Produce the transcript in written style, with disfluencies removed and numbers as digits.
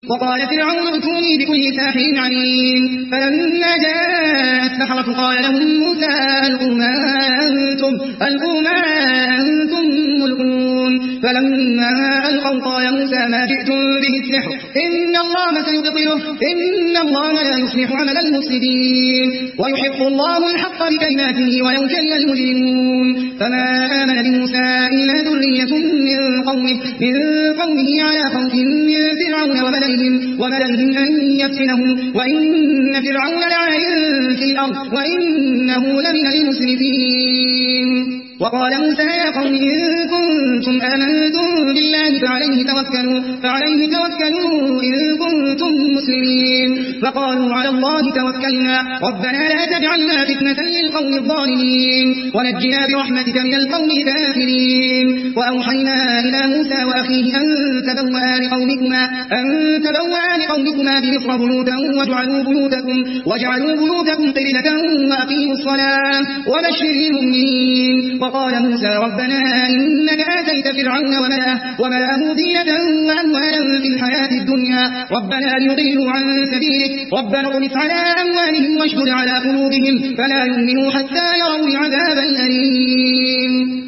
وقال فرعون ائتوني بكل ساحر عليم. فلما جاء السحرة قال لهم موسى ألقوا ما أنتم ملقون. فلما ألقوا قال موسى ما جئتم به السحر إن الله سيبطله إن الله لا يصلح عمل المفسدين ويحق الله الحق بكلماته ولو كره المجرمون. فما آمن بموسى إلا ذرية من قومه على خوف من فرعون وملئهم أن يفتنهم وإن فرعون لعال في الأرض وإنه لمن المسرفين. وقال موسى يا قوم إن كنتم آمنتم بالله فعليه توكلوا إن كنتم مسلمين. فقالوا على الله توكلنا ربنا لا تجعلنا فتنة للقوم الظالمين ونجنا برحمتك من القوم الكافرين. وأوحينا إلى موسى وأخيه أن تبوأ لقومكما بمصر بيوتا واجعلوا بيوتكم قبلة وأقيموا الصلاة وبشر المؤمنين. وقال موسى ربنا إنك آتيت فرعون وملأه زينة وأموالا في الحياة الدنيا ربنا ليضلوا عن سبيلك ربنا اطمس على أموالهم واشدد على قلوبهم فلا يؤمنوا حتى يروا العذاب الأليم.